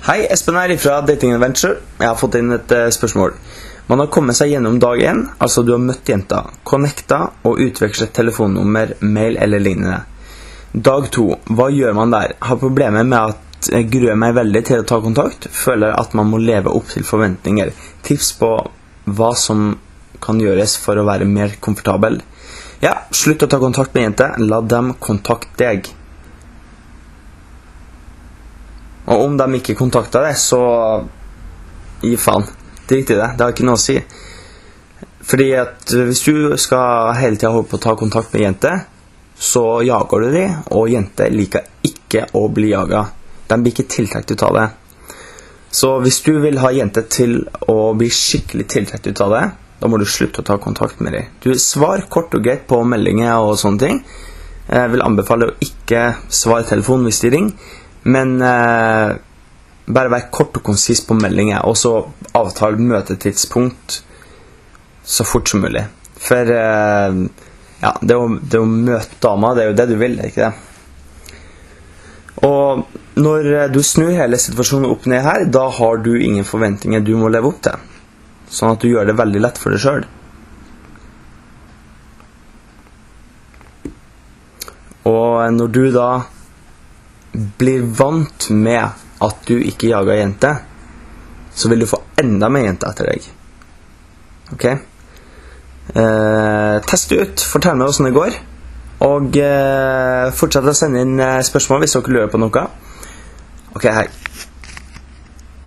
Hei, Espen her fra Dating Adventure. Jeg har fått inn et spørsmål. Man har kommet seg gjennom dag 1, altså du har møtt jenta, connecta og utvekslet telefonnummer, mail eller lignende. Dag 2, hva gjør man der? Har problemer med at jeg gruer meg veldig til å ta kontakt, føler at man må leve opp til forventninger. Tips på hva som kan gjøres for å være mer komfortabel. Ja, slutt å ta kontakt med jente, la dem kontakte deg. Og om de ikke kontakter deg, så gi faen. Drit i det, det har ikke noe å si. Fordi at hvis du skal hele tiden holde på å ta kontakt med jente, så jager du de, og jente liker ikke å bli jaget. De blir ikke tiltrekt ut av det. Så hvis du vil ha jente til å bli skikkelig tiltrekt ut av det, da må du slutte å ta kontakt med dem. Du svar kort og greit på meldinger og sånne ting. Jeg vil anbefale å ikke svare telefon hvis de ringer, men bare være kort og konsis på meldinger, og så avtale møtetidspunkt så fort som mulig. For ja, det å møte dama, det er jo det du vil, ikke det? Og når du snur hele situasjonen opp ned her, da har du ingen forventninger du må leve opp til. Sånn at du gjør det veldig lett for deg selv. Og når du da blir vant med at du ikke jager jente, så vil du få enda mer jente etter deg. Ok? Test ut, fortell meg hvordan det går, og fortsett å sende inn spørsmål hvis dere lurer på noe. Ok, hei.